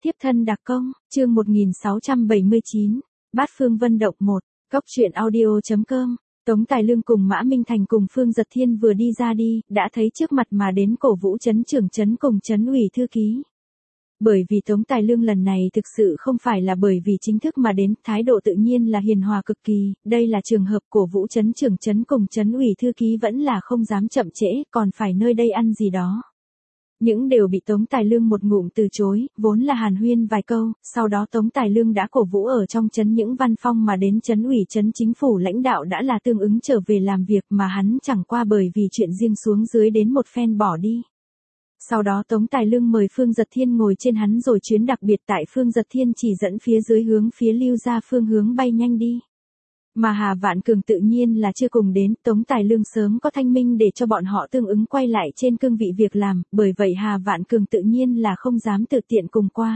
Tiếp thân đặc công, chương 1679, Bát Phương Vân Động 1, Cốc truyện audio.com. Tống Tài Lương cùng Mã Minh Thành cùng Phương Giật Thiên vừa đi ra đi, đã thấy trước mặt mà đến cổ vũ trấn trưởng trấn cùng trấn ủy thư ký. Bởi vì Tống Tài Lương lần này thực sự không phải là bởi vì chính thức mà đến, thái độ tự nhiên là hiền hòa cực kỳ, đây là trường hợp cổ vũ trấn trưởng trấn cùng trấn ủy thư ký vẫn là không dám chậm trễ, còn phải nơi đây ăn gì đó. Những đều bị Tống Tài Lương một ngụm từ chối, vốn là hàn huyên vài câu, sau đó Tống Tài Lương đã cổ vũ ở trong trấn những văn phong mà đến trấn ủy trấn chính phủ lãnh đạo đã là tương ứng trở về làm việc mà hắn chẳng qua bởi vì chuyện riêng xuống dưới đến một phen bỏ đi. Sau đó Tống Tài Lương mời Phương Giật Thiên ngồi trên hắn rồi chuyến đặc biệt tại Phương Giật Thiên chỉ dẫn phía dưới hướng phía Lưu gia phương hướng bay nhanh đi. Mà Hà Vạn Cường tự nhiên là chưa cùng đến, Tống Tài Lương sớm có thanh minh để cho bọn họ tương ứng quay lại trên cương vị việc làm, bởi vậy Hà Vạn Cường tự nhiên là không dám tự tiện cùng qua.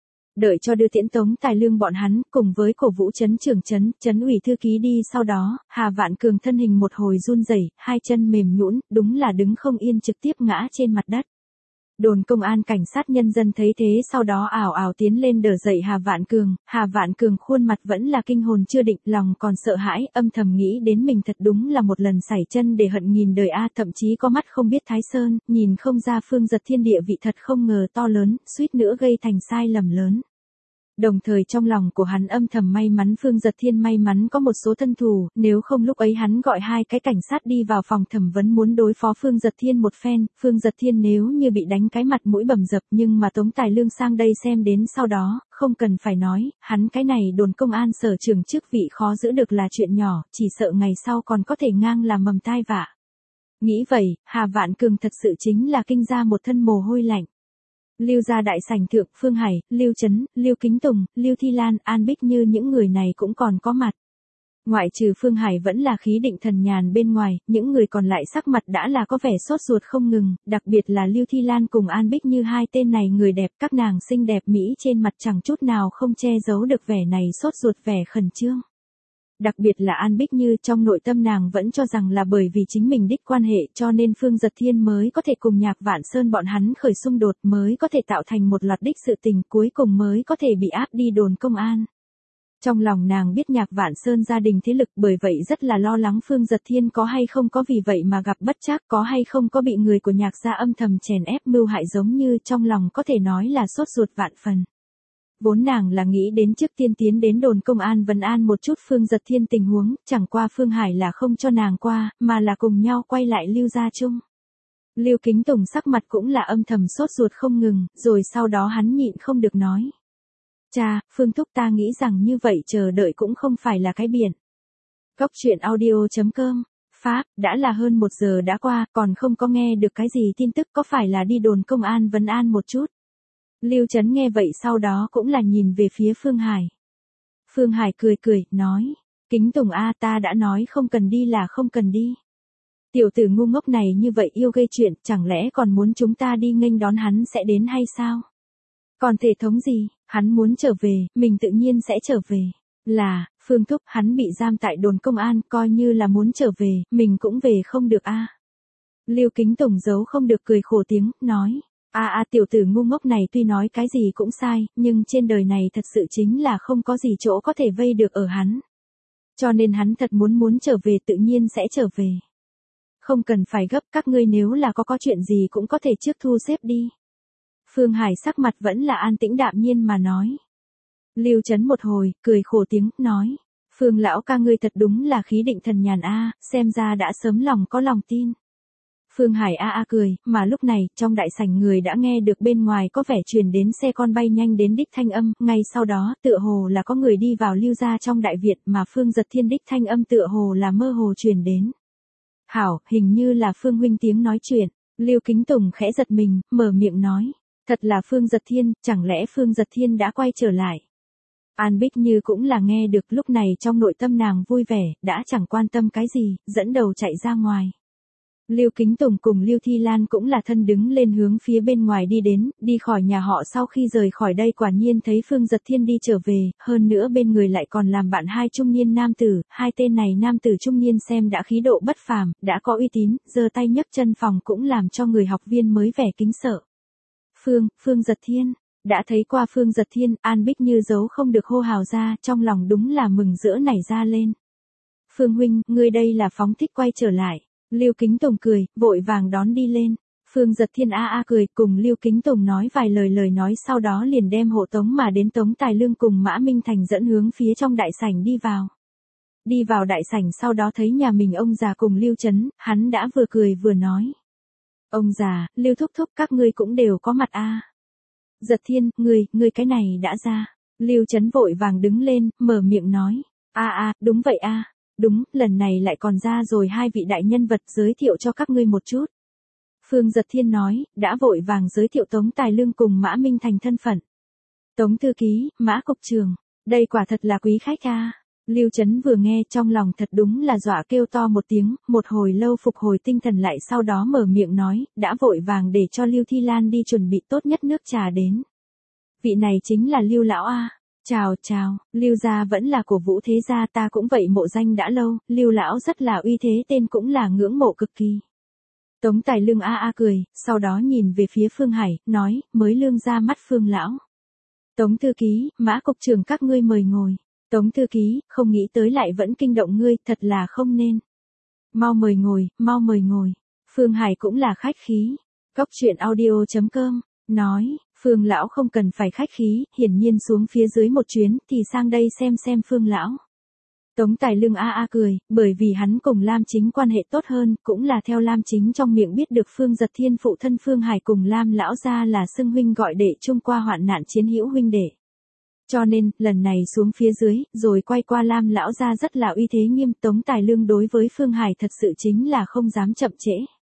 Đợi cho đưa tiễn Tống Tài Lương bọn hắn, cùng với cổ vũ trấn trưởng trấn ủy thư ký đi sau đó, Hà Vạn Cường thân hình một hồi run rẩy, hai chân mềm nhũn, đúng là đứng không yên trực tiếp ngã trên mặt đất. Đồn công an cảnh sát nhân dân thấy thế sau đó ảo ảo tiến lên đỡ dậy Hà Vạn Cường khuôn mặt vẫn là kinh hồn chưa định, lòng còn sợ hãi, âm thầm nghĩ đến mình thật đúng là một lần sảy chân để hận nghìn đời a, thậm chí có mắt không biết Thái Sơn, nhìn không ra Phương Giật Thiên địa vị thật không ngờ to lớn, suýt nữa gây thành sai lầm lớn. Đồng thời trong lòng của hắn âm thầm may mắn Phương Giật Thiên may mắn có một số thân thù, nếu không lúc ấy hắn gọi hai cái cảnh sát đi vào phòng thẩm vấn muốn đối phó Phương Giật Thiên một phen, Phương Giật Thiên nếu như bị đánh cái mặt mũi bầm dập, nhưng mà Tống Tài Lương sang đây xem đến sau đó, không cần phải nói, hắn cái này đồn công an sở trưởng chức vị khó giữ được là chuyện nhỏ, chỉ sợ ngày sau còn có thể ngang là mầm tai vạ. Nghĩ vậy, Hà Vạn Cường thật sự chính là kinh ra một thân mồ hôi lạnh. Lưu gia đại sảnh thượng, Phương Hải, Lưu Chấn, Lưu Kính Tùng, Lưu Thi Lan, An Bích Như những người này cũng còn có mặt. Ngoại trừ Phương Hải vẫn là khí định thần nhàn bên ngoài, những người còn lại sắc mặt đã là có vẻ sốt ruột không ngừng, đặc biệt là Lưu Thi Lan cùng An Bích Như hai tên này người đẹp, các nàng xinh đẹp mỹ trên mặt chẳng chút nào không che giấu được vẻ này sốt ruột vẻ khẩn trương. Đặc biệt là An Bích Như trong nội tâm nàng vẫn cho rằng là bởi vì chính mình đích quan hệ cho nên Phương Giật Thiên mới có thể cùng Nhạc Vạn Sơn bọn hắn khởi xung đột, mới có thể tạo thành một loạt đích sự tình, cuối cùng mới có thể bị áp đi đồn công an. Trong lòng nàng biết Nhạc Vạn Sơn gia đình thế lực, bởi vậy rất là lo lắng Phương Giật Thiên có hay không có vì vậy mà gặp bất trắc, có hay không có bị người của Nhạc gia âm thầm chèn ép mưu hại, giống như trong lòng có thể nói là sốt ruột vạn phần. Vốn nàng là nghĩ đến trước tiên tiến đến đồn công an vấn an một chút Phương Giật Thiên tình huống, chẳng qua Phương Hải là không cho nàng qua, mà là cùng nhau quay lại Lưu gia chung. Lưu Kính Tùng sắc mặt cũng là âm thầm sốt ruột không ngừng, rồi sau đó hắn nhịn không được nói. Cha, Phương thúc, ta nghĩ rằng như vậy chờ đợi cũng không phải là cái biển. Cốc truyện audio.com. Pháp, đã là hơn 1 giờ đã qua, còn không có nghe được cái gì tin tức, có phải là đi đồn công an vấn an một chút. Lưu Chấn nghe vậy sau đó cũng là nhìn về phía Phương Hải. Phương Hải cười cười, nói, Kính Tùng a, ta đã nói không cần đi là không cần đi. Tiểu tử ngu ngốc này như vậy yêu gây chuyện, chẳng lẽ còn muốn chúng ta đi nghênh đón hắn sẽ đến hay sao? Còn thể thống gì, hắn muốn trở về, mình tự nhiên sẽ trở về. Là, Phương thúc, hắn bị giam tại đồn công an, coi như là muốn trở về, mình cũng về không được a. Lưu Kính Tùng giấu không được cười khổ tiếng, nói. Tiểu tử ngu ngốc này tuy nói cái gì cũng sai, nhưng trên đời này thật sự chính là không có gì chỗ có thể vây được ở hắn. Cho nên hắn thật muốn trở về tự nhiên sẽ trở về. Không cần phải gấp, các ngươi nếu là có chuyện gì cũng có thể trước thu xếp đi. Phương Hải sắc mặt vẫn là an tĩnh đạm nhiên mà nói. Lưu Chấn một hồi, cười khổ tiếng, nói. Phương lão ca ngươi thật đúng là khí định thần nhàn a, xem ra đã sớm lòng có lòng tin. Phương Hải cười, mà lúc này, trong đại sảnh người đã nghe được bên ngoài có vẻ truyền đến xe con bay nhanh đến đích thanh âm, ngay sau đó, tựa hồ là có người đi vào Lưu gia trong đại viện mà Phương Giật Thiên đích thanh âm tựa hồ là mơ hồ truyền đến. Hảo, hình như là Phương huynh tiếng nói chuyện, Lưu Kính Tùng khẽ giật mình, mở miệng nói, thật là Phương Giật Thiên, chẳng lẽ Phương Giật Thiên đã quay trở lại. An Bích Như cũng là nghe được, lúc này trong nội tâm nàng vui vẻ, đã chẳng quan tâm cái gì, dẫn đầu chạy ra ngoài. Lưu Kính Tùng cùng Lưu Thi Lan cũng là thân đứng lên hướng phía bên ngoài đi đến, đi khỏi nhà họ sau khi rời khỏi đây quả nhiên thấy Phương Giật Thiên đi trở về, hơn nữa bên người lại còn làm bạn hai trung niên nam tử, hai tên này nam tử trung niên xem đã khí độ bất phàm, đã có uy tín, giơ tay nhấc chân phòng cũng làm cho người học viên mới vẻ kính sợ. Phương Giật Thiên, Đã thấy qua Phương Giật Thiên, An Bích Như giấu không được hô hào ra, trong lòng đúng là mừng rỡ nảy ra lên. Phương huynh, ngươi đây là phóng thích quay trở lại. Lưu Kính Tùng cười, vội vàng đón đi lên. Phương Giật Thiên a a cười, cùng Lưu Kính Tùng nói vài lời nói, sau đó liền đem hộ tống mà đến Tống Tài Lương cùng Mã Minh Thành dẫn hướng phía trong đại sảnh đi vào. Đi vào đại sảnh sau đó thấy nhà mình ông già cùng Lưu Chấn, hắn đã vừa cười vừa nói. Ông già, Lưu thúc thúc các ngươi cũng đều có mặt a. Giật Thiên, ngươi cái này đã ra. Lưu Chấn vội vàng đứng lên, mở miệng nói. Đúng vậy a. Đúng, lần này lại còn ra rồi hai vị đại nhân vật, giới thiệu cho các ngươi một chút. Phương Giật Thiên nói, đã vội vàng giới thiệu Tống Tài Lương cùng Mã Minh Thành thân phận. Tống thư ký, Mã cục trưởng, đây quả thật là quý khách a. Lưu Chấn vừa nghe trong lòng thật đúng là dọa kêu to một tiếng, một hồi lâu phục hồi tinh thần lại, sau đó mở miệng nói, đã vội vàng để cho Lưu Thi Lan đi chuẩn bị tốt nhất nước trà đến. Vị này chính là Lưu lão a. Chào, Lưu gia vẫn là cổ vũ thế gia, ta cũng vậy mộ danh đã lâu, Lưu lão rất là uy thế, tên cũng là ngưỡng mộ cực kỳ. Tống Tài Lương a cười, sau đó nhìn về phía Phương Hải, nói, mới lương ra mắt Phương lão. Tống thư ký, Mã cục trưởng các ngươi mời ngồi. Tống thư ký, không nghĩ tới lại vẫn kinh động ngươi, thật là không nên. Mau mời ngồi. Phương Hải cũng là khách khí. Cốc truyện audio.com, nói, Phương lão không cần phải khách khí, hiển nhiên xuống phía dưới một chuyến, thì sang đây xem Phương lão. Tống Tài Lương a cười, bởi vì hắn cùng Lam Chính quan hệ tốt hơn, cũng là theo Lam Chính trong miệng biết được Phương Giật Thiên phụ thân Phương Hải cùng Lam lão gia là xưng huynh gọi đệ, chung qua hoạn nạn chiến hữu huynh đệ. Cho nên, lần này xuống phía dưới, rồi quay qua Lam lão gia rất là uy thế nghiêm, Tống Tài Lương đối với Phương Hải thật sự chính là không dám chậm trễ.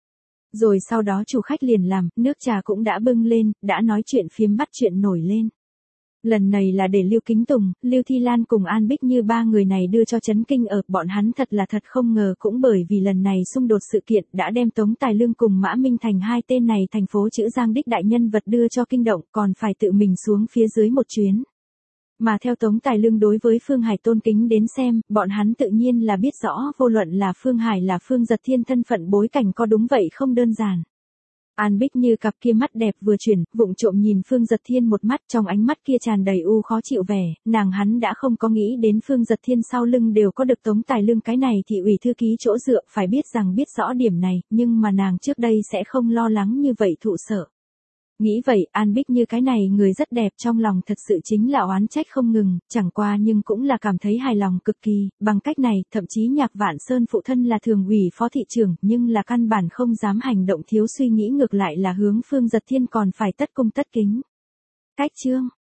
Rồi sau đó chủ khách liền làm, nước trà cũng đã bưng lên, đã nói chuyện phiếm bắt chuyện nổi lên. Lần này là để Lưu Kính Tùng, Lưu Thi Lan cùng An Bích Như ba người này đưa cho chấn kinh ở, bọn hắn thật là thật không ngờ, cũng bởi vì lần này xung đột sự kiện đã đem Tống Tài Lương cùng Mã Minh Thành hai tên này thành phố chữ Giang đích đại nhân vật đưa cho kinh động, còn phải tự mình xuống phía dưới một chuyến. Mà theo Tống Tài Lương đối với Phương Hải tôn kính đến xem, bọn hắn tự nhiên là biết rõ vô luận là Phương Hải là Phương Giật Thiên thân phận bối cảnh có đúng vậy không đơn giản. An Bích Như cặp kia mắt đẹp vừa chuyển, vụng trộm nhìn Phương Giật Thiên một mắt, trong ánh mắt kia tràn đầy khó chịu vẻ, hắn đã không có nghĩ đến Phương Giật Thiên sau lưng đều có được Tống Tài Lương cái này thị ủy thư ký chỗ dựa, phải biết rằng biết rõ điểm này, nhưng mà nàng trước đây sẽ không lo lắng như vậy thụ sợ. Nghĩ vậy, An Bích Như cái này người rất đẹp, trong lòng thật sự chính là oán trách không ngừng, chẳng qua nhưng cũng là cảm thấy hài lòng cực kỳ, bằng cách này, thậm chí Nhạc Vạn Sơn phụ thân là thường ủy phó thị trưởng, nhưng là căn bản không dám hành động thiếu suy nghĩ, ngược lại là hướng Phương Giật Thiên còn phải tất cung tất kính. Cách chương